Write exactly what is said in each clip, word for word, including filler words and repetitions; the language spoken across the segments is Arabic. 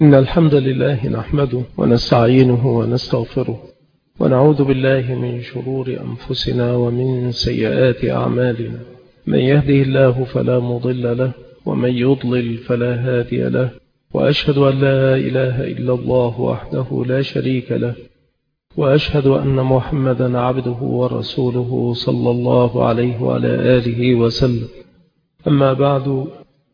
إن الحمد لله نحمده ونستعينه ونستغفره ونعوذ بالله من شرور أنفسنا ومن سيئات أعمالنا. من يهده الله فلا مضل له ومن يضلل فلا هادي له، وأشهد أن لا إله إلا الله وحده لا شريك له، وأشهد أن محمدا عبده ورسوله صلى الله عليه وعلى آله وسلم. أما بعد،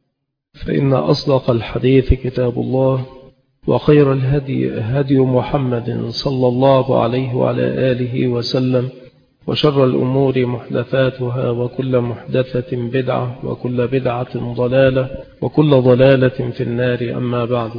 فإن أصدق الحديث كتاب الله، وخير الهدي هدي محمد صلى الله عليه وعلى آله وسلم، وشر الأمور محدثاتها، وكل محدثة بدعة، وكل بدعة ضلالة، وكل ضلالة في النار. أما بعد،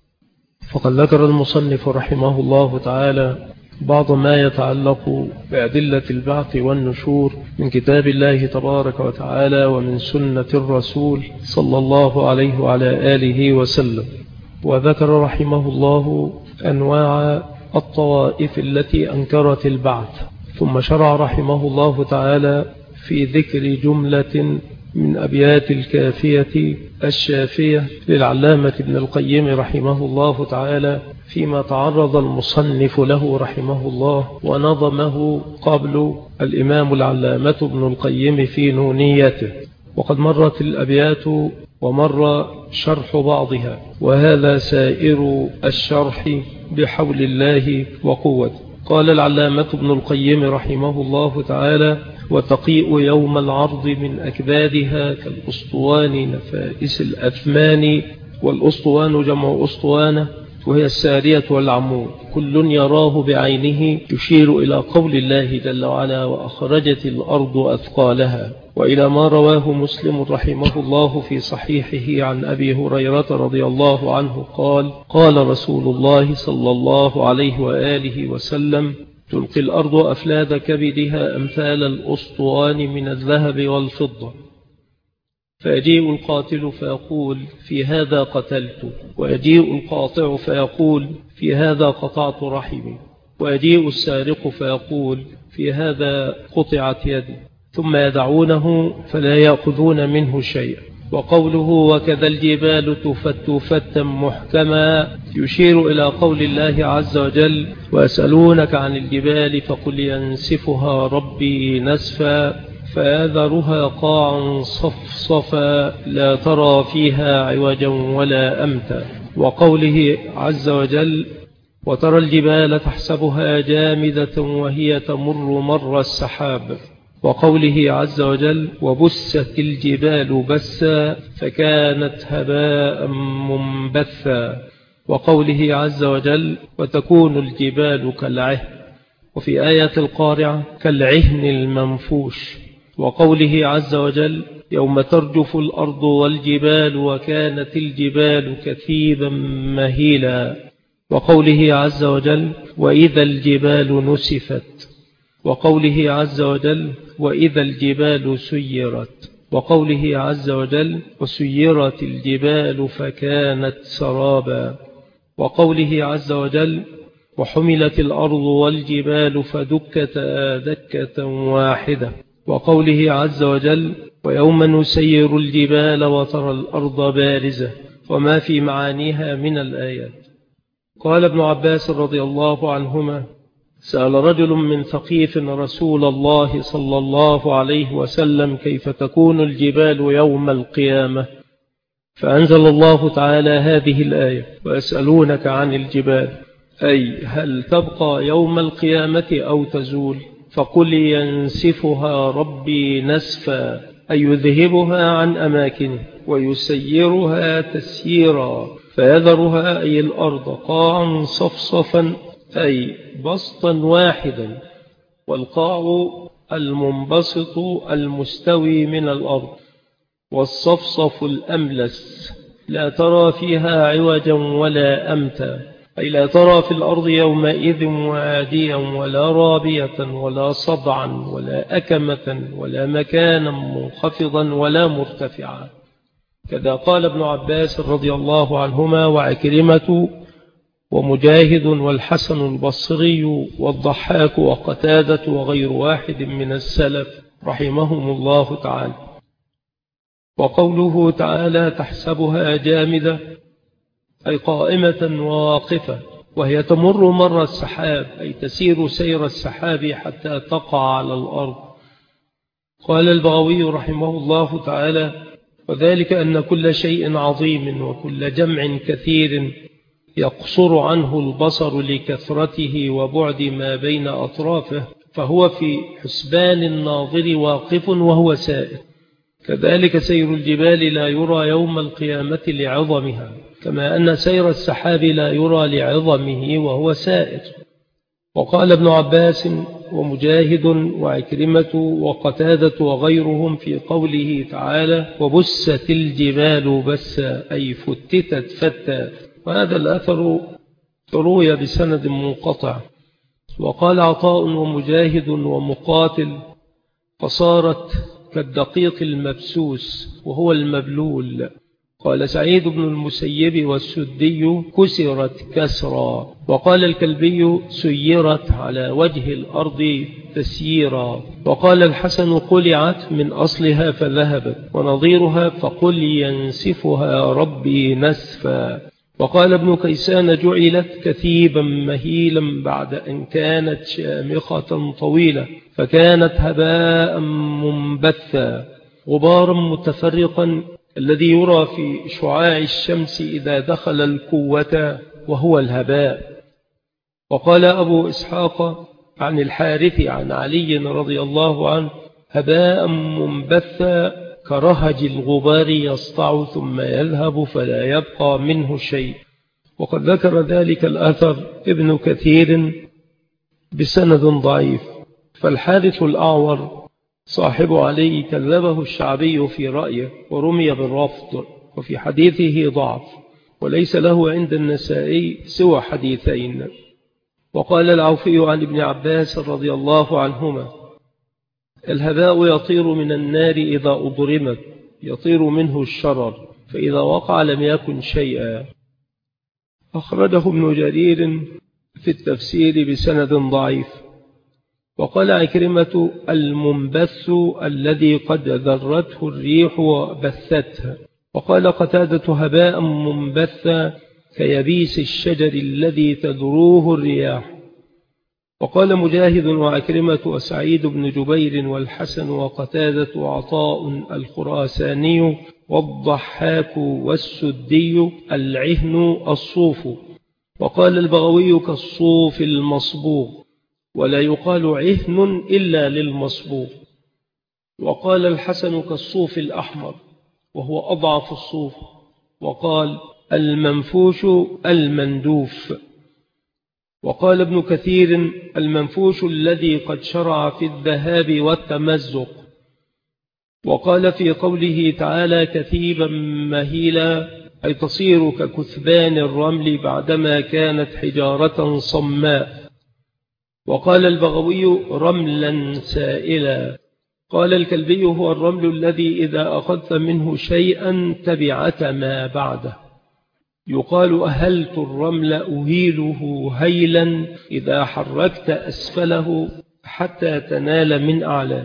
فقد ذكر المصنف رحمه الله تعالى بعض ما يتعلق بأدلة البعث والنشور من كتاب الله تبارك وتعالى ومن سنة الرسول صلى الله عليه وعلى آله وسلم. وذكر رحمه الله أنواع الطوائف التي أنكرت البعث، ثم شرع رحمه الله تعالى في ذكر جملة من أبيات الكافية الشافية للعلامة ابن القيم رحمه الله تعالى، فيما تعرض المصنف له رحمه الله ونظمه قبل الإمام العلامة ابن القيم في نونيته. وقد مرت الأبيات ومر شرح بعضها، وهذا سائر الشرح بحول الله وقوته. قال العلامة ابن القيم رحمه الله تعالى: وتقيء يوم العرض من أكبادها كالأسطوان نفائس الأثمان. والأسطوان جمع أسطوانة، وهي السارية والعمود، كل يراه بعينه، يشير إلى قول الله جل وعلا: وأخرجت الأرض أثقالها. وإلى ما رواه مسلم رحمه الله في صحيحه عن أبي هريرة رضي الله عنه قال: قال رسول الله صلى الله عليه وآله وسلم: تلقي الأرض أفلاد كبدها أمثال الأسطوان من الذهب والفضة، فيجيء القاتل فيقول: في هذا قتلت، ويجيء القاطع فيقول: في هذا قطعت رحمي، ويجيء السارق فيقول: في هذا قطعت يدي، ثم يدعونه فلا يأخذون منه شيئا. وقوله: وكذا الجبال تفت فتا محكما، يشير إلى قول الله عز وجل: ويسألونك عن الجبال فقل ينسفها ربي نسفا، فيذرها قاعا صفصفا لا ترى فيها عوجا ولا أمتا. وقوله عز وجل: وترى الجبال تحسبها جامدة وهي تمر مر السحاب. وقوله عز وجل: وبست الجبال بسا فكانت هباء منبثا. وقوله عز وجل: وتكون الجبال كالعهن. وفي آية القارعة: كالعهن المنفوش. وقوله عز وجل: يوم ترجف الأرض والجبال وكانت الجبال كثيبا مهيلا. وقوله عز وجل: وإذا الجبال نسفت. وقوله عز وجل: وإذا الجبال سيرت. وقوله عز وجل: وسيرت الجبال فكانت سرابا. وقوله عز وجل: وحملت الأرض والجبال فدكتا دكة واحدة. وقوله عز وجل: ويوم نسير الجبال وترى الأرض بارزة، وما في معانيها من الآيات. قال ابن عباس رضي الله عنهما: سأل رجل من ثقيف رسول الله صلى الله عليه وسلم: كيف تكون الجبال يوم القيامة؟ فأنزل الله تعالى هذه الآية: ويسألونك عن الجبال، أي هل تبقى يوم القيامة أو تزول؟ فقل ينسفها ربي نسفا، أي يذهبها عن أماكنه ويسيرها تسييرا، فيذرها أي الأرض قاعا صفصفا، أي بسطا واحدا. والقاع المنبسط المستوي من الأرض، والصفصف الأملس لا ترى فيها عوجا ولا أمتا، أي لا ترى في الأرض يومئذ واديا ولا رابية ولا صدعا ولا أكمة ولا مكانا منخفضا ولا مرتفعا. كذا قال ابن عباس رضي الله عنهما وعكرمة ومجاهد والحسن البصري والضحاك وقتادة وغير واحد من السلف رحمهم الله تعالى. وقوله تعالى: تحسبها جامدة، أي قائمة وواقفة، وهي تمر مر السحاب، أي تسير سير السحاب حتى تقع على الأرض. قال البغوي رحمه الله تعالى: وذلك أن كل شيء عظيم وكل جمع كثير يقصر عنه البصر لكثرته وبعد ما بين أطرافه، فهو في حسبان الناظر واقف وهو سائر. كذلك سير الجبال لا يرى يوم القيامة لعظمها، كما أن سير السحاب لا يرى لعظمه وهو سائر. وقال ابن عباس ومجاهد وعكرمة وقتادة وغيرهم في قوله تعالى: وبست الجبال بسا، أي فتتت فتا. وهذا الأثر روي بسند منقطع. وقال عطاء ومجاهد ومقاتل: فصارت كالدقيق المبسوس وهو المبلول. قال سعيد بن المسيب والسدي: كسرت كسرا. وقال الكلبي: سيرت على وجه الأرض تسييرا. وقال الحسن: قلعت من أصلها فذهبت، ونظيرها فقل ينسفها ربي نسفا. وقال ابن كيسان: جعلت كثيبا مهيلا بعد أن كانت شامخة طويلة، فكانت هباء منبثا، غبارا متفرقا الذي يرى في شعاع الشمس إذا دخل القوة، وهو الهباء. وقال أبو إسحاق عن الحارث عن علي رضي الله عنه: هباء منبثا كرهج الغبار يسطع ثم يذهب فلا يبقى منه شيء. وقد ذكر ذلك الأثر ابن كثير بسند ضعيف. فالحارث الأعور صاحب علي كذبه الشعبي في رأيه ورمي بالرفض، وفي حديثه ضعف، وليس له عند النسائي سوى حديثين. وقال العوفي عن ابن عباس رضي الله عنهما: الهباء يطير من النار إذا أضرمت، يطير منه الشرر، فإذا وقع لم يكن شيئا. أخرجه ابن جرير في التفسير بسند ضعيف. وقال عكرمة: المنبث الذي قد ذرته الريح وبثتها. وقال قتادة: هباء منبثا كيبيس الشجر الذي تذروه الرياح. وقال مجاهد وعكرمة وسعيد بن جبير والحسن وقتادة وعطاء الخراساني والضحاك والسدي: العهن الصوف. وقال البغوي: كالصوف المصبوغ، ولا يقال عهن إلا للمصبوغ. وقال الحسن: كالصوف الأحمر، وهو أضعف الصوف. وقال: المنفوش المندوف. وقال ابن كثير: المنفوش الذي قد شرع في الذهاب والتمزق. وقال في قوله تعالى: كثيبا مهيلا، أي تصير ككثبان الرمل بعدما كانت حجارة صماء. وقال البغوي: رملا سائلا. قال الكلبي: هو الرمل الذي إذا أخذت منه شيئا تبعت ما بعده. يقال: أهلت الرمل أهيله هيلا، إذا حركت أسفله حتى تنال من أعلاه.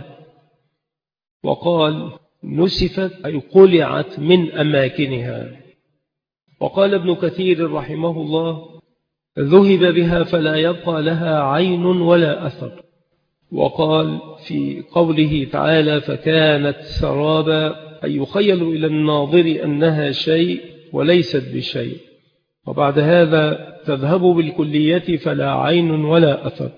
وقال: نسفت، أي قلعت من أماكنها. وقال ابن كثير رحمه الله: ذهب بها فلا يبقى لها عين ولا أثر. وقال في قوله تعالى: فكانت سرابا، أي يخيل إلى الناظر أنها شيء وليست بشيء. وبعد هذا تذهب بالكلية فلا عين ولا أثر.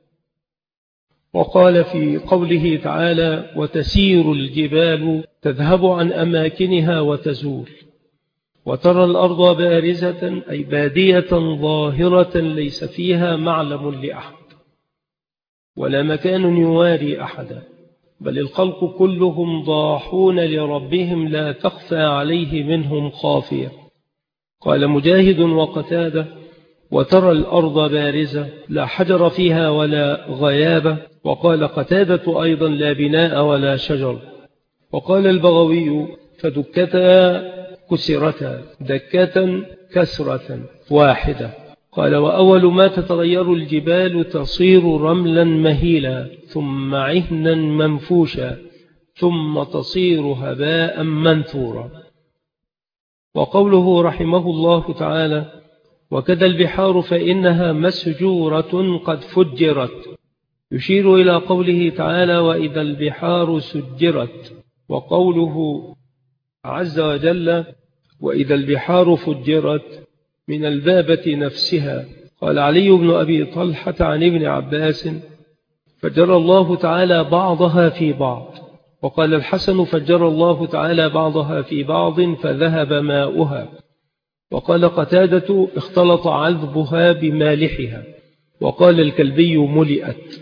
وقال في قوله تعالى: وتسير الجبال، تذهب عن أماكنها وتزول. وترى الأرض بارزة، أي بادية ظاهرة ليس فيها معلم لأحد ولا مكان يواري أحدا، بل الخلق كلهم ضاحون لربهم لا تخفى عليه منهم خافية. قال مجاهد وقتادة: وترى الأرض بارزة، لا حجر فيها ولا غيابة. وقال قتادة أيضا: لا بناء ولا شجر. وقال البغوي: فدكتا كسرتا، دكة كسرة واحدة. قال: وأول ما تتغير الجبال تصير رملا مهيلا، ثم عهنا منفوشا، ثم تصير هباء منثورا. وقوله رحمه الله تعالى: وكذا البحار فإنها مسجورة قد فجرت، يشير إلى قوله تعالى: وإذا البحار سجرت. وقوله عز وجل: وإذا البحار فجرت، من البابة نفسها. قال علي بن أبي طلحة عن ابن عباس: فجر الله تعالى بعضها في بعض. وقال الحسن: فجر الله تعالى بعضها في بعض فذهب ماؤها. وقال قتادة: اختلط عذبها بمالحها. وقال الكلبي: ملئت.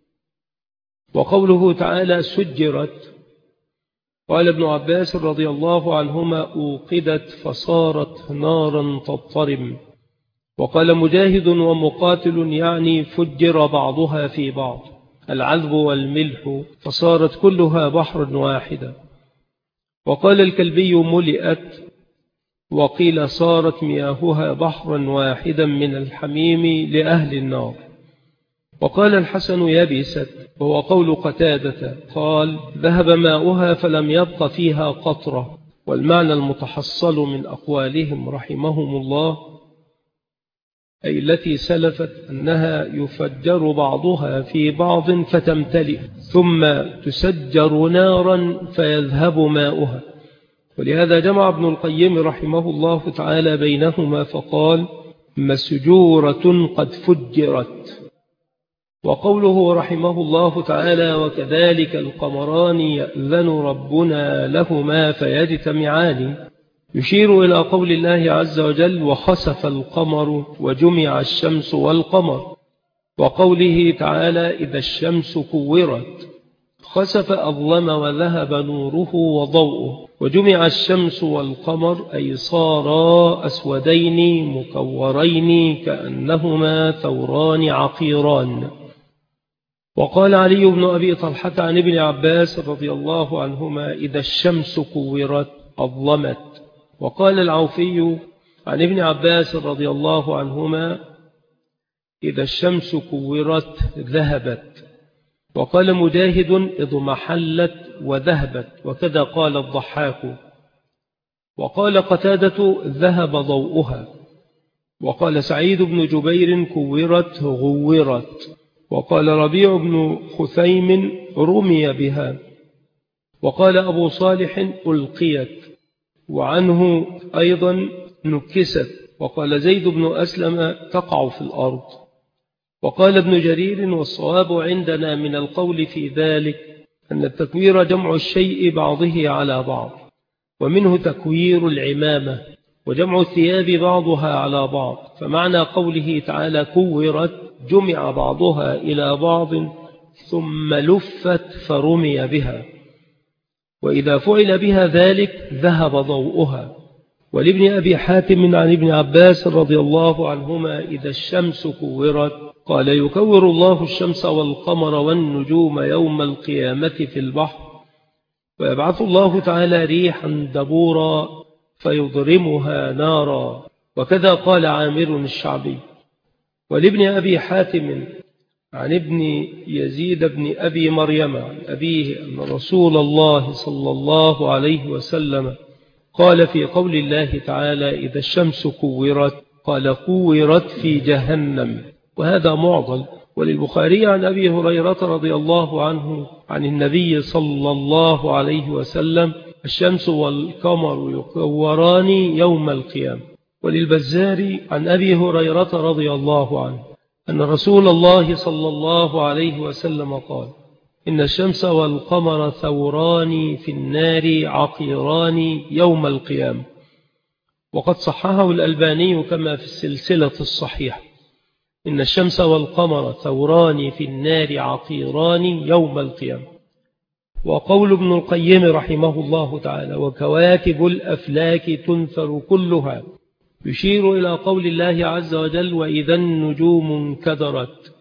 وقوله تعالى: سجرت، قال ابن عباس رضي الله عنهما: أوقدت فصارت نارا تضطرم. وقال مجاهد ومقاتل: يعني فجر بعضها في بعض، العذب والملح، فصارت كلها بحر واحدا. وقال الكلبي: ملئت. وقيل: صارت مياهها بحرا واحدا من الحميم لأهل النار. وقال الحسن: يبست، وهو قول قتادة، قال: ذهب ماؤها فلم يبق فيها قطرة. والمعنى المتحصل من أقوالهم رحمهم الله، أي التي سلفت، أنها يفجر بعضها في بعض فتمتلئ، ثم تسجر نارا فيذهب ماؤها. ولهذا جمع ابن القيم رحمه الله تعالى بينهما فقال: مسجورة قد فجرت. وقوله رحمه الله تعالى: وكذلك القمران يأذن ربنا لهما فيجتمعان، يشير إلى قول الله عز وجل: وخسف القمر وجمع الشمس والقمر. وقوله تعالى: إذا الشمس كورت، خسف أظلم وذهب نوره وضوءه. وجمع الشمس والقمر أي صارا أسودين مكورين كأنهما ثوران عقيران. وقال علي بن أبي طلحة عن ابن عباس رضي الله عنهما: إذا الشمس كورت أظلمت. وقال العوفي عن ابن عباس رضي الله عنهما: إذا الشمس كورت ذهبت. وقال مجاهد: اضمحلت وذهبت، وكذا قال الضحاك. وقال قتادة: ذهب ضوءها. وقال سعيد بن جبير: كورت غورت. وقال ربيع بن خثيم: رمي بها. وقال أبو صالح: ألقيت. وعنه أيضا: نكست. وقال زيد بن أسلم: تقع في الأرض. وقال ابن جرير: والصواب عندنا من القول في ذلك أن التكوير جمع الشيء بعضه على بعض، ومنه تكوير العمامة، وجمع الثياب بعضها على بعض. فمعنى قوله تعالى: كورت، جمع بعضها إلى بعض ثم لفت فرمي بها. وإذا فعل بها ذلك ذهب ضوءها. ولابن أبي حاتم عن ابن عباس رضي الله عنهما: إذا الشمس كورت، قال: يكور الله الشمس والقمر والنجوم يوم القيامة في البحر، ويبعث الله تعالى ريحا دبورا فيضرمها نارا. وكذا قال عامر الشعبي. ولابن أبي حاتم عن ابن يزيد بن أبي مريم عن أبيه أن رسول الله صلى الله عليه وسلم قال في قول الله تعالى: إذا الشمس كورت، قال: كورت في جهنم. وهذا معضل. وللبخاري عن أبي هريرة رضي الله عنه عن النبي صلى الله عليه وسلم: الشمس والقمر يكوران يوم القيامة. وللبزار عن أبي هريرة رضي الله عنه أن رسول الله صلى الله عليه وسلم قال: إن الشمس والقمر ثوران في النار عقيران يوم القيامة. وقد صححه الألباني كما في السلسلة الصحيحة: إن الشمس والقمر ثوران في النار عقيران يوم القيامة. وقول ابن القيم رحمه الله تعالى: وكواكب الأفلاك تنثر كلها، يشير إلى قول الله عز وجل: وإذا النجوم انكدرت.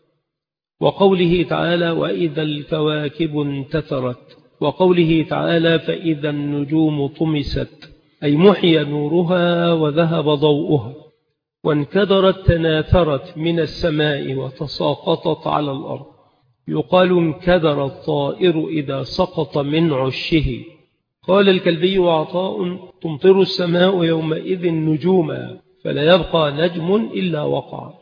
وقوله تعالى: وإذا الكواكب انتثرت. وقوله تعالى: فإذا النجوم طمست، أي محي نورها وذهب ضوءها. وانكدرت تناثرت من السماء وتساقطت على الأرض. يقال: انكدر الطائر إذا سقط من عشه. قال الكلبي وعطاء: تمطر السماء يومئذ نجوما فلا يبقى نجم إلا وقع.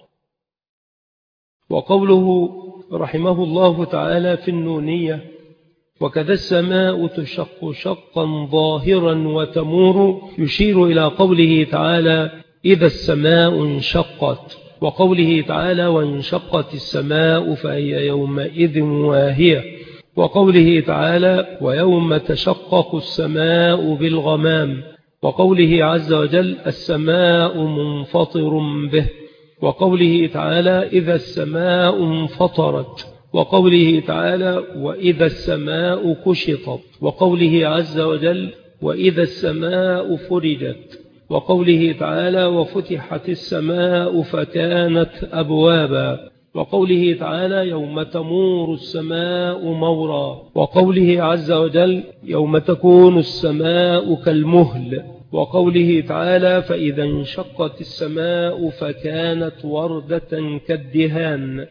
وقوله رحمه الله تعالى في النونية: وكذا السماء تشق شقا ظاهرا وتمور، يشير إلى قوله تعالى: إذا السماء انشقت، وقوله تعالى: وانشقت السماء فهي يومئذ واهية، وقوله تعالى: ويوم تشقق السماء بالغمام، وقوله عز وجل: السماء منفطر به، وقوله تعالى: إذا السماء انفطرت، وقوله تعالى: وإذا السماء كشطت، وقوله عز وجل: وإذا السماء فرجت، وقوله تعالى: وفتحت السماء فكانت أبوابا، وقوله تعالى: يوم تمور السماء مورا، وقوله عز وجل: يوم تكون السماء كالمهل، وقوله تعالى: فإذا انشقت السماء فكانت وردة كالدهان.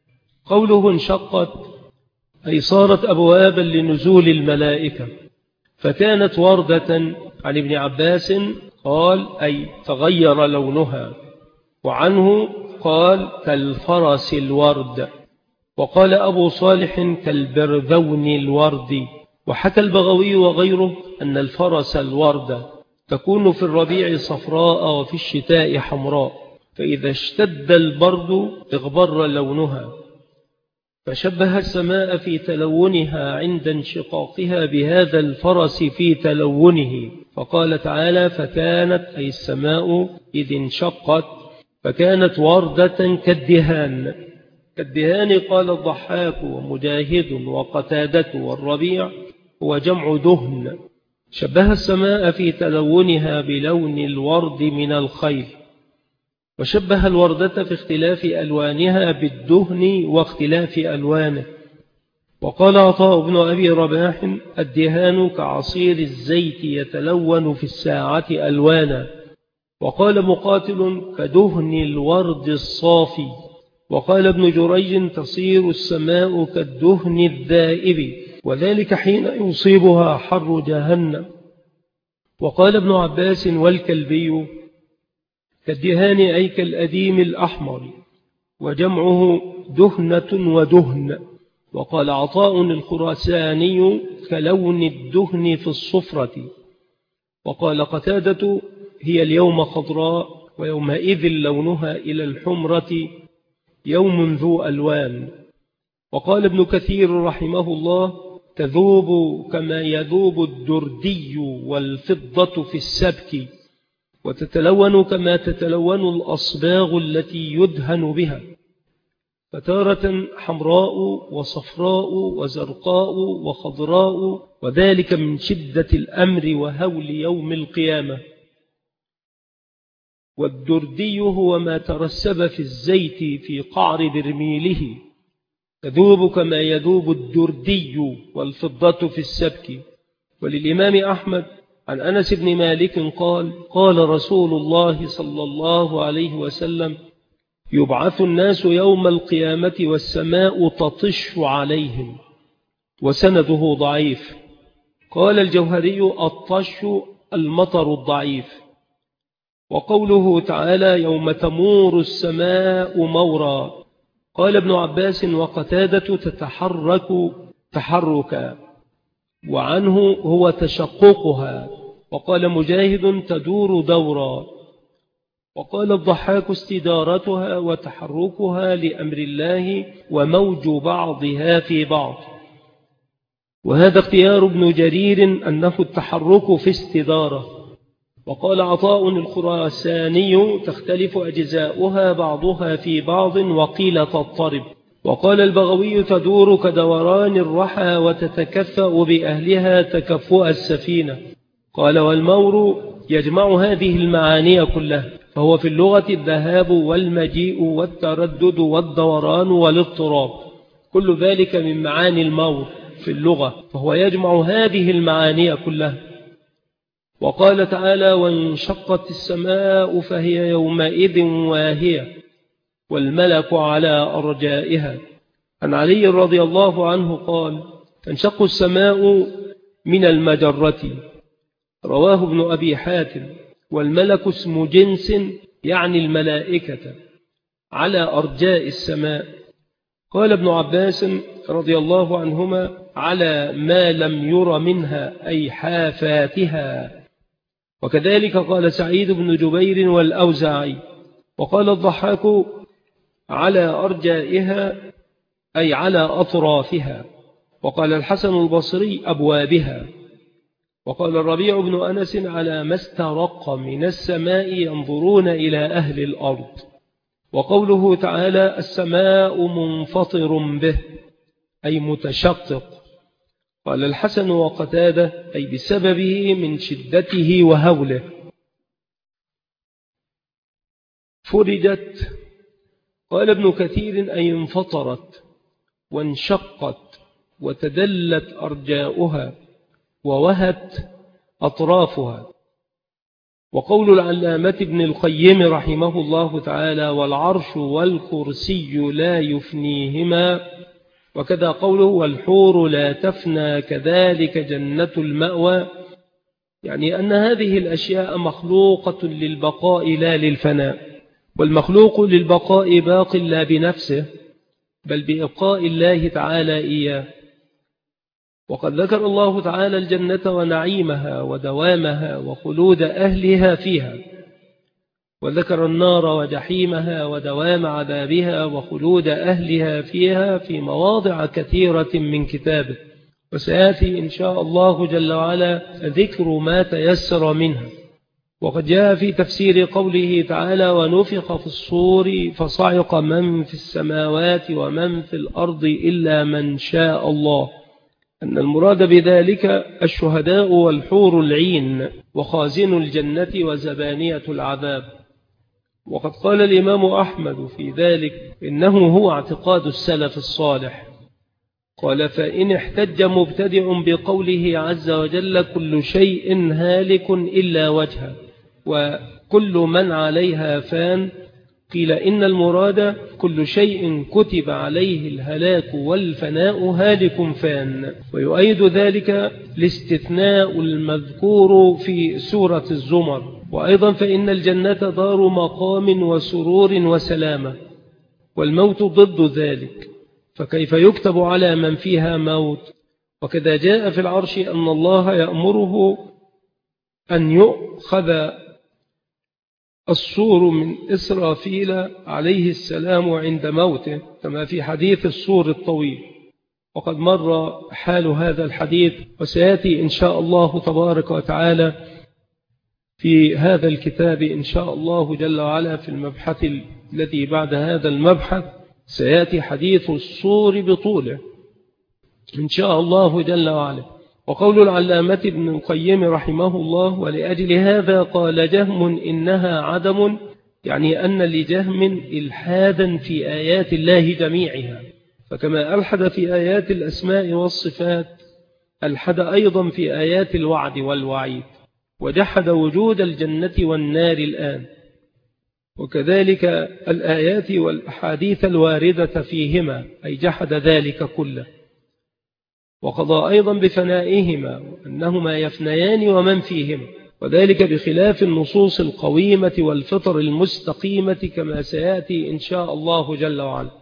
قوله انشقت أي صارت أبوابا لنزول الملائكة، فكانت وردة. عن ابن عباس قال: أي تغير لونها، وعنه قال: كالفرس الورد، وقال أبو صالح: كالبرذون الورد. وحكى البغوي وغيره أن الفرس الورد تكون في الربيع صفراء وفي الشتاء حمراء، فإذا اشتد البرد اغبر لونها، فشبه السماء في تلونها عند انشقاقها بهذا الفرس في تلونه، فقال تعالى: فكانت أي السماء إذ انشقت فكانت وردة كالدهان. كالدهان قال الضحاك ومجاهد وقتادة والربيع هو جمع دهن. شبه السماء في تلونها بلون الورد من الخيل، وشبه الوردة في اختلاف ألوانها بالدهن واختلاف ألوانه. وقال عطاء بن أبي رباح: الدهان كعصير الزيت يتلون في الساعة ألوانا. وقال مقاتل: كدهن الورد الصافي. وقال ابن جريج: تصير السماء كالدهن الذائب، وذلك حين يصيبها حر جهنم. وقال ابن عباس والكلبي: كالدهان أي كالأديم الأحمر، وجمعه دهنة ودهن. وقال عطاء الخراساني: كلون الدهن في الصفرة. وقال قتادة: هي اليوم خضراء، ويومئذ لونها إلى الحمرة، يوم ذو ألوان. وقال ابن كثير رحمه الله: تذوب كما يذوب الدردي والفضة في السبك، وتتلون كما تتلون الأصباغ التي يدهن بها، فتارة حمراء وصفراء وزرقاء وخضراء، وذلك من شدة الأمر وهول يوم القيامة. والدردي هو ما ترسب في الزيت في قعر برميله، تذوب كما يذوب الدردي والفضة في السبك. وللإمام أحمد عن أنس بن مالك قال: قال رسول الله صلى الله عليه وسلم: يبعث الناس يوم القيامة والسماء تطش عليهم. وسنده ضعيف. قال الجوهري: الطش المطر الضعيف. وقوله تعالى: يوم تمور السماء مورا، قال ابن عباس وقتادة: تتحرك تحركا، وعنه هو تشققها. وقال مجاهد: تدور دورا. وقال الضحاك: استدارتها وتحركها لأمر الله وموج بعضها في بعض. وهذا اختيار ابن جرير أنه التحرك في استدارة. وقال عطاء الخراساني: تختلف أجزاؤها بعضها في بعض، وقيل تضطرب. وقال البغوي: تدور كدوران الرحى وتتكفأ بأهلها تكفؤ السفينة. قال: والمور يجمع هذه المعاني كلها، فهو في اللغة الذهاب والمجيء والتردد والدوران والاضطراب، كل ذلك من معاني المور في اللغة، فهو يجمع هذه المعاني كلها. وقال تعالى: وانشقت السماء فهي يومئذ واهية، والملك على أرجائها. عن علي رضي الله عنه قال: تنشق السماء من المجرة. رواه ابن أبي حاتم. والملك اسم جنس يعني الملائكة على أرجاء السماء. قال ابن عباس رضي الله عنهما على ما لم ير منها أي حافاتها. وكذلك قال سعيد بن جبير والأوزاعي. وقال الضحاك على أرجائها أي على أطرافها. وقال الحسن البصري أبوابها. وقال الربيع بن أنس على ما استرق من السماء ينظرون إلى أهل الأرض. وقوله تعالى السماء منفطر به أي متشقق. قال الحسن وقتادة أي بسببه من شدته وهوله. فرجت. قال ابن كثير أي انفطرت وانشقت وتدلت أرجاؤها ووهت أطرافها. وقول العلامة ابن القيم رحمه الله تعالى والعرش والكرسي لا يفنيهما. وكذا قوله والحور لا تفنى كذلك جنة المأوى، يعني أن هذه الأشياء مخلوقة للبقاء لا للفناء. والمخلوق للبقاء باق لا بنفسه بل بإبقاء الله تعالى إياه. وقد ذكر الله تعالى الجنة ونعيمها ودوامها وخلود أهلها فيها، وذكر النار وجحيمها ودوام عذابها وخلود أهلها فيها في مواضع كثيرة من كتابه. وسيأتي إن شاء الله جل وعلا ذكر ما تيسر منها. وقد جاء في تفسير قوله تعالى ونفخ في الصور فصعق من في السماوات ومن في الأرض إلا من شاء الله، أن المراد بذلك الشهداء والحور العين وخازن الجنة وزبانية العذاب. وقد قال الإمام أحمد في ذلك إنه هو اعتقاد السلف الصالح. قال فإن احتج مبتدع بقوله عز وجل كل شيء هالك إلا وجهه وكل من عليها فان، قيل إن المراد كل شيء كتب عليه الهلاك والفناء هالك فان. ويؤيد ذلك الاستثناء المذكور في سورة الزمر. وأيضا فإن الجنة دار مقام وسرور وسلامة، والموت ضد ذلك، فكيف يكتب على من فيها موت؟ وكذا جاء في العرش أن الله يأمره أن يؤخذ الصور من إسرافيل عليه السلام عند موته، كما في حديث الصور الطويل. وقد مر حال هذا الحديث، وسيأتي إن شاء الله تبارك وتعالى في هذا الكتاب إن شاء الله جل وعلا في المبحث الذي بعد هذا المبحث سيأتي حديث الصور بطوله إن شاء الله جل وعلا. وقول العلامة ابن القيم رحمه الله ولأجل هذا قال جهم إنها عدم، يعني أن لجهم إلحادا في آيات الله جميعها، فكما ألحد في آيات الأسماء والصفات ألحد أيضا في آيات الوعد والوعيد، وجحد وجود الجنة والنار الآن، وكذلك الآيات والأحاديث الواردة فيهما أي جحد ذلك كله. وقضى أيضا بفنائهما وأنهما يفنيان ومن فيهما، وذلك بخلاف النصوص القويمة والفطر المستقيمة كما سيأتي إن شاء الله جل وعلا.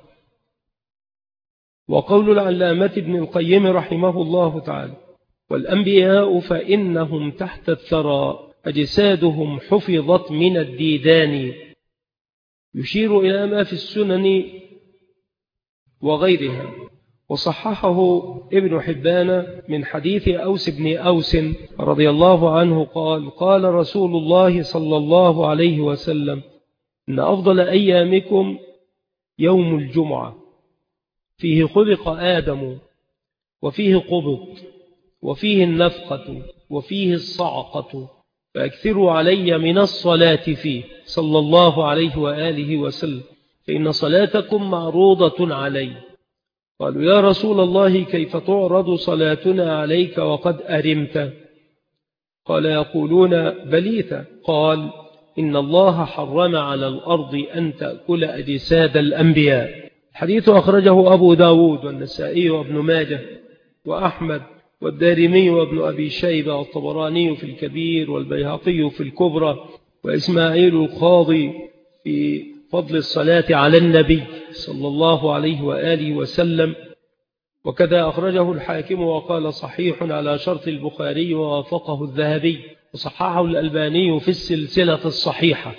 وقول العلامة ابن القيم رحمه الله تعالى والأنبياء فإنهم تحت الثرى أجسادهم حفظت من الديدان، يشير إلى ما في السنن وغيرها. وصححه ابن حبان من حديث أوس بن أوس رضي الله عنه قال قال رسول الله صلى الله عليه وسلم إن أفضل أيامكم يوم الجمعة فيه خلق آدم وفيه قبض وفيه النفقة وفيه الصعقة، فأكثروا علي من الصلاة فيه صلى الله عليه وآله وسلم فإن صلاتكم معروضة علي. قالوا يا رسول الله كيف تعرض صلاتنا عليك وقد أرمت؟ قال يقولون بليت. قال إن الله حرم على الأرض أن تأكل أجساد الأنبياء. حديث أخرجه أبو داود والنسائي وابن ماجه وأحمد والدارمي وابن أبي شيبة والطبراني في الكبير والبيهقي في الكبرى وإسماعيل القاضي في فضل الصلاة على النبي صلى الله عليه وآله وسلم. وكذا أخرجه الحاكم وقال صحيح على شرط البخاري ووافقه الذهبي وصححه الألباني في السلسلة الصحيحة.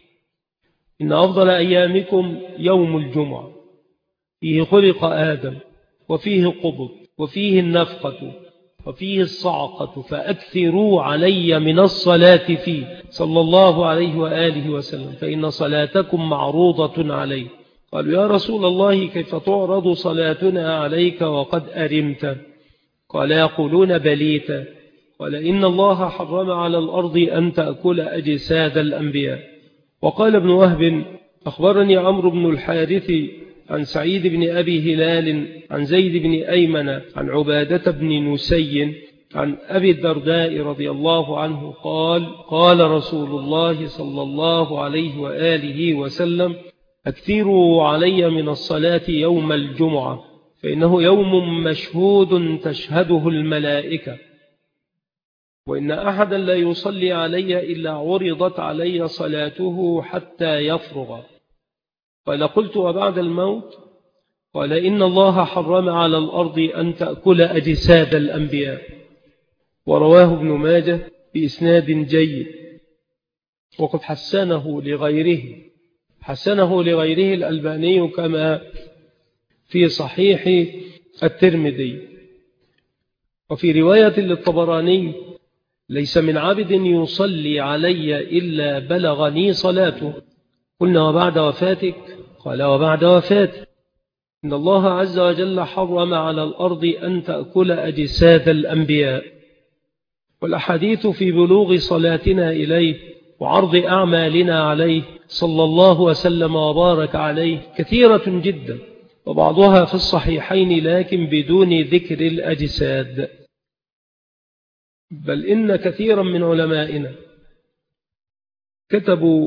إن أفضل أيامكم يوم الجمعة، فيه خلق آدم وفيه قبض وفيه النفقة وفيه الصعقة، فأكثروا علي من الصلاة فيه صلى الله عليه وآله وسلم، فإن صلاتكم معروضة علي. قالوا يا رسول الله كيف تعرض صلاتنا عليك وقد أرمت؟ قال يقولون بليت. قال إن الله حرم على الأرض أن تأكل أجساد الأنبياء. وقال ابن وهب أخبرني عمرو بن الحارث عن سعيد بن أبي هلال عن زيد بن أيمن عن عبادة بن نسي عن أبي الدرداء رضي الله عنه قال قال رسول الله صلى الله عليه وآله وسلم أكثروا علي من الصلاة يوم الجمعة، فإنه يوم مشهود تشهده الملائكة، وإن أحدا لا يصلي علي إلا عرضت علي صلاته حتى يفرغ. قال قلت وبعد الموت؟ قال إن الله حرم على الأرض أن تأكل أجساد الأنبياء. ورواه ابن ماجه بإسناد جيد، وقد حسنه لغيره حسنه لغيره الألباني كما في صحيح الترمذي. وفي رواية للطبراني ليس من عبد يصلي علي إلا بلغني صلاته. قلنا وبعد وفاتك؟ قال وبعد وفاتك. إن الله عز وجل حرم على الأرض أن تأكل أجساد الأنبياء. والأحاديث في بلوغ صلاتنا إليه وعرض أعمالنا عليه صلى الله وسلم وبارك عليه كثيرة جدا، وبعضها في الصحيحين لكن بدون ذكر الأجساد. بل إن كثيرا من علمائنا كتبوا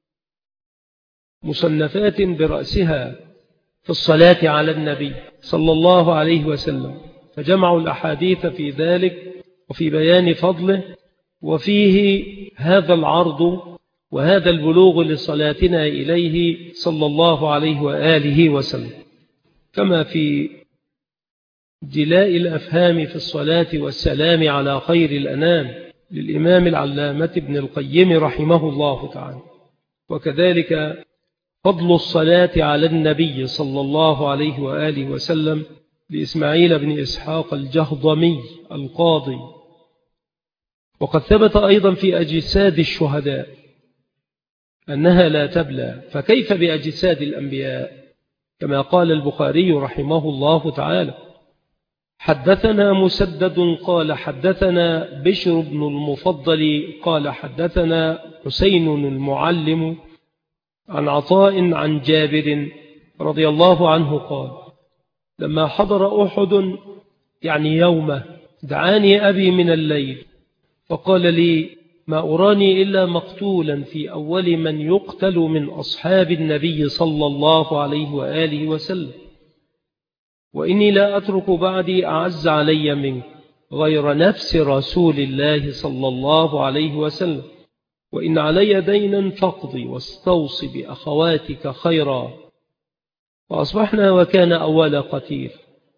مصنفات برأسها في الصلاة على النبي صلى الله عليه وسلم، فجمعوا الأحاديث في ذلك وفي بيان فضله، وفيه هذا العرض وهذا البلوغ لصلاتنا إليه صلى الله عليه وآله وسلم، كما في جلاء الأفهام في الصلاة والسلام على خير الأنام للإمام العلامة ابن القيم رحمه الله تعالى. وكذلك فضل الصلاة على النبي صلى الله عليه وآله وسلم لإسماعيل بن إسحاق الجهضمي القاضي. وقد ثبت أيضا في أجساد الشهداء أنها لا تبلى، فكيف بأجساد الأنبياء؟ كما قال البخاري رحمه الله تعالى حدثنا مسدد قال حدثنا بشر بن المفضل قال حدثنا حسين المعلم عن عطاء عن جابر رضي الله عنه قال لما حضر أحد يعني يومه دعاني أبي من الليل فقال لي ما أراني إلا مقتولا في أول من يقتل من أصحاب النبي صلى الله عليه وآله وسلم، وإني لا أترك بعدي أعز علي منك غير نفس رسول الله صلى الله عليه وسلم، وإن علي دينا فاقضي واستوص بأخواتك خيرا. فأصبحنا وكان أول قتيل،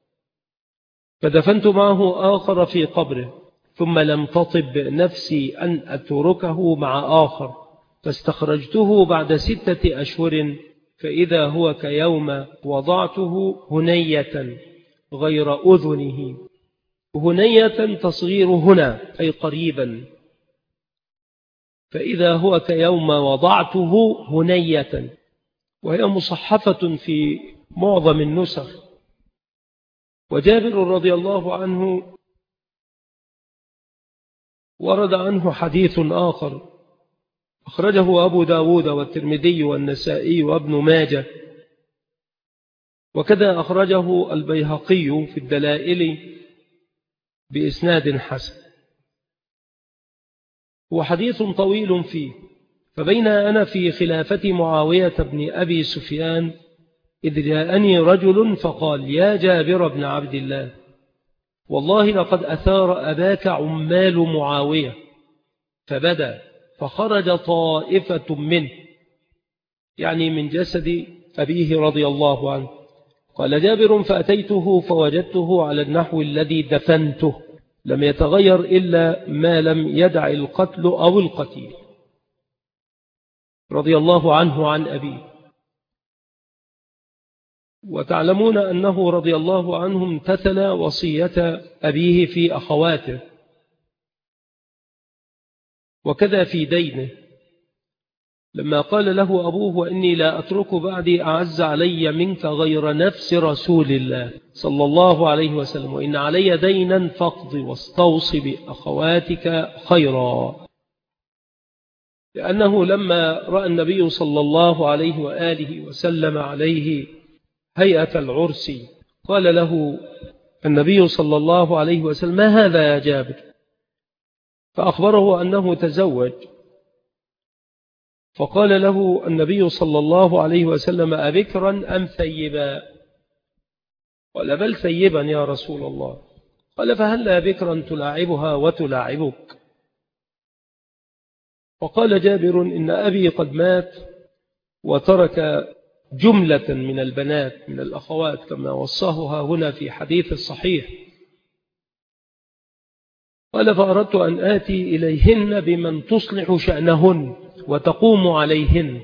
فدفنت معه آخر في قبره، ثم لم تطب نفسي أن أتركه مع آخر، فاستخرجته بعد ستة أشهر فإذا هو كيوم وضعته هنية غير أذنه. هنية تصغير هنا أي قريبا، فإذا هو كيوم وضعته هنية، وهي مصحفة في معظم النسخ. وجابر رضي الله عنه ورد عنه حديث آخر أخرجه أبو داود والترمذي والنسائي وابن ماجه، وكذا أخرجه البيهقي في الدلائل بإسناد حسن. وحديث طويل فيه. فبين أنا في خلافة معاوية بن أبي سفيان إذ جاءني رجل فقال يا جابر بن عبد الله والله لقد أثار أباك عمال معاوية، فبدأ فخرج طائفة منه، يعني من جسد أبيه رضي الله عنه. قال جابر فأتيته فوجدته على النحو الذي دفنته، لم يتغير إلا ما لم يدع القتل أو القتيل، رضي الله عنه عن أبيه. وتعلمون أنه رضي الله عنه امتثل وصية أبيه في أخواته، وكذا في دينه، لما قال له أبوه وإني لا أترك بعدي أعز علي منك غير نفس رسول الله صلى الله عليه وسلم، وإن علي دينا فاقض واستوص بأخواتك خيرا. لأنه لما رأى النبي صلى الله عليه وآله وسلم عليه هيئة العرس قال له النبي صلى الله عليه وسلم ما هذا يا جابر؟ فأخبره أنه تزوج، فقال له النبي صلى الله عليه وسلم أبكرا أم ثيبا؟ قال بل ثيبا يا رسول الله. قال فهل بكرا تلاعبها وتلاعبك؟ وقال جابر إن أبي قد مات وترك جملة من البنات من الأخوات كما وصاها هنا في حديث الصحيح. قال فأردت أن آتي إليهن بمن تصلح شأنهن وتقوم عليهن،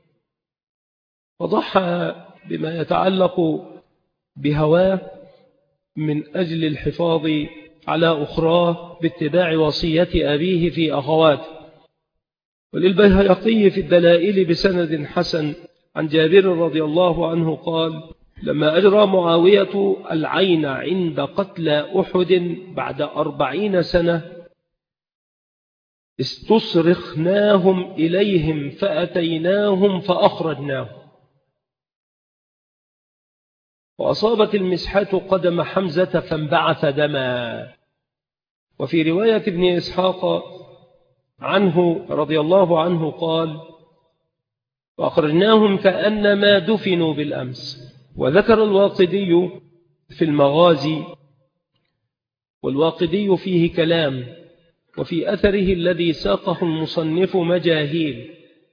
فضحى بما يتعلق بهواه من أجل الحفاظ على أخراه باتباع وصية أبيه في أخواته. وللبيهقي في الدلائل بسند حسن عن جابر رضي الله عنه قال لما أجرى معاوية العين عند قتل أحد بعد أربعين سنة استصرخناهم إليهم فأتيناهم فأخرجناهم، وأصابت المسحة قدم حمزة فانبعث دما. وفي رواية ابن إسحاق عنه رضي الله عنه قال وأخرجناهم كأنما دفنوا بالأمس. وذكر الواقدي في المغازي، والواقدي فيه كلام، وفي أثره الذي ساقه المصنف مجاهيل.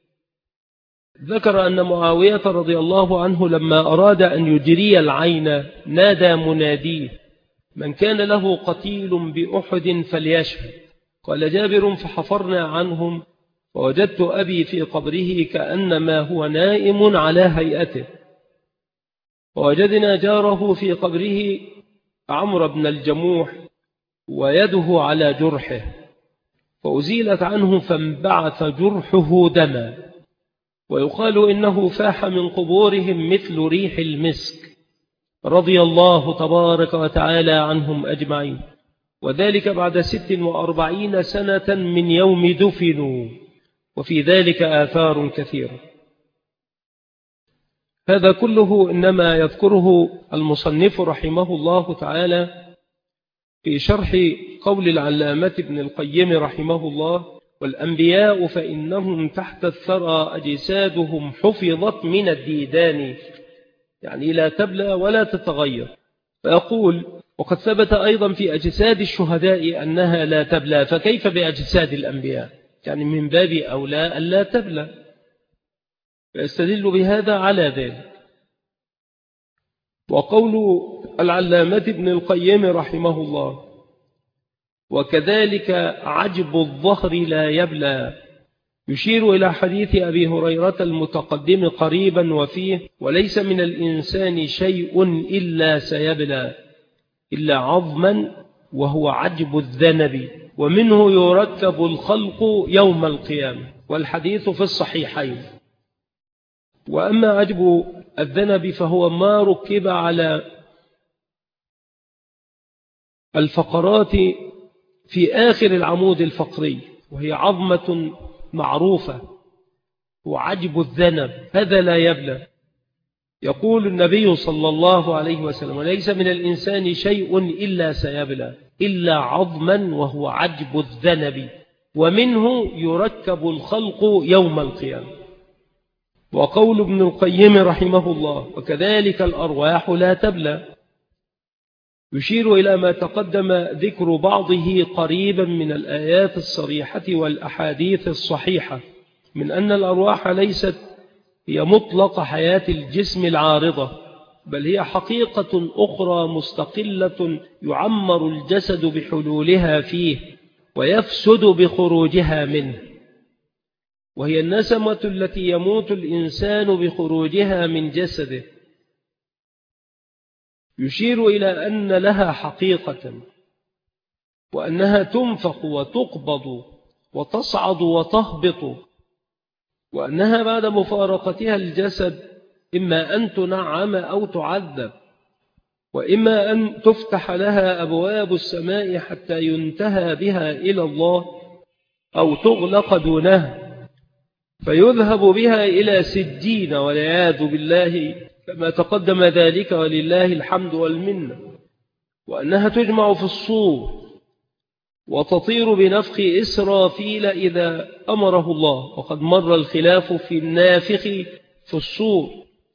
ذكر أن معاوية رضي الله عنه لما أراد أن يجري العين نادى مناديه من كان له قتيل بأحد فليشهد. قال جابر فحفرنا عنهم ووجدت أبي في قبره كأنما هو نائم على هيئته، ووجدنا جاره في قبره عمرو بن الجموح ويده على جرحه، فأزيلت عنه فانبعث جرحه دما. ويقال إنه فاح من قبورهم مثل ريح المسك، رضي الله تبارك وتعالى عنهم أجمعين، وذلك بعد ست وأربعين سنة من يوم دفنوا، وفي ذلك آثار كثيرة. هذا كله إنما يذكره المصنف رحمه الله تعالى في شرح قول العلامة ابن القيم رحمه الله والأنبياء فإنهم تحت الثرى أجسادهم حفظت من الديدان، يعني لا تبلى ولا تتغير. فيقول وقد ثبت أيضا في أجساد الشهداء أنها لا تبلى، فكيف بأجساد الأنبياء؟ يعني من باب أولى أن لا تبلى، فيستدل بهذا على ذلك. وقول العلامة ابن القيم رحمه الله وكذلك عجب الظهر لا يبلى، يشير إلى حديث أبي هريرة المتقدم قريبا وفيه وليس من الإنسان شيء إلا سيبلى إلا عظما وهو عجب الذنب ومنه يركب الخلق يوم القيامة، والحديث في الصحيحين. وأما عجب الذنب فهو ما ركب على الفقرات في آخر العمود الفقري، وهي عظمة معروفة وعجب الذنب، هذا لا يبلى. يقول النبي صلى الله عليه وسلم ليس من الإنسان شيء إلا سيبلى إلا عظما وهو عجب الذنب ومنه يركب الخلق يوم القيامة. وقول ابن القيم رحمه الله وكذلك الأرواح لا تبلى، يشير إلى ما تقدم ذكر بعضه قريبا من الآيات الصريحة والأحاديث الصحيحة من أن الأرواح ليست هي مطلق حياة الجسم العارضة، بل هي حقيقة أخرى مستقلة يعمر الجسد بحلولها فيه ويفسد بخروجها منه، وهي النسمة التي يموت الإنسان بخروجها من جسده. يشير إلى أن لها حقيقة، وأنها تنفخ وتقبض وتصعد وتهبط، وأنها بعد مفارقتها الجسد إما أن تنعم أو تعذب، وإما أن تفتح لها أبواب السماء حتى ينتهى بها إلى الله، أو تغلق دونها فيذهب بها إلى سجين والعياذ بالله كما تقدم ذلك ولله الحمد والمنة، وأنها تجمع في الصور وتطير بنفخ إسرافيل إذا أمره الله، وقد مر الخلاف في النافخ في الصور،